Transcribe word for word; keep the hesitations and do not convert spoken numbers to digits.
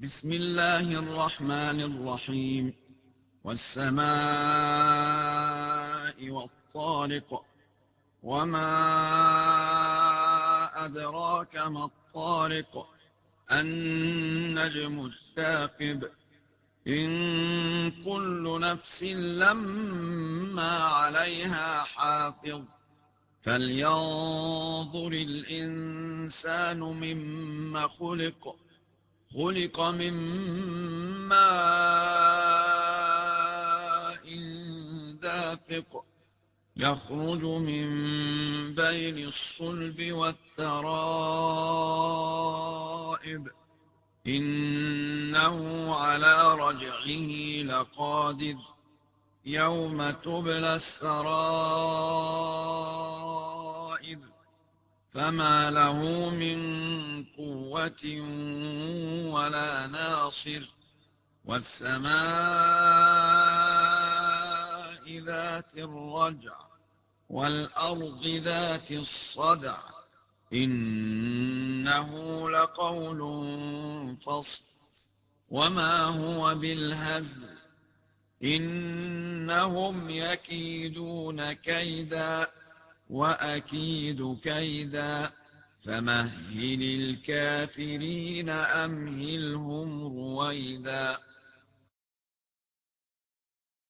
بسم الله الرحمن الرحيم. والسماء والطارق، وما أدراك ما الطارق. النجم الثاقب. إن كل نفس لما عليها حافظ. فلينظر الإنسان مما خلق خلق من ماء دافق، يخرج من بين الصلب والترائب، إنه على رجعه لقادر يوم تبلى السرائر، فما له من قوة ولا ناصر. والسماء ذات الرجع، والأرض ذات الصدع، إنه لقول فصل، وما هو بالهزل، إنهم يكيدون كيدا وأكيد كيدا، فمهل الكافرين أمهلهم رويدا.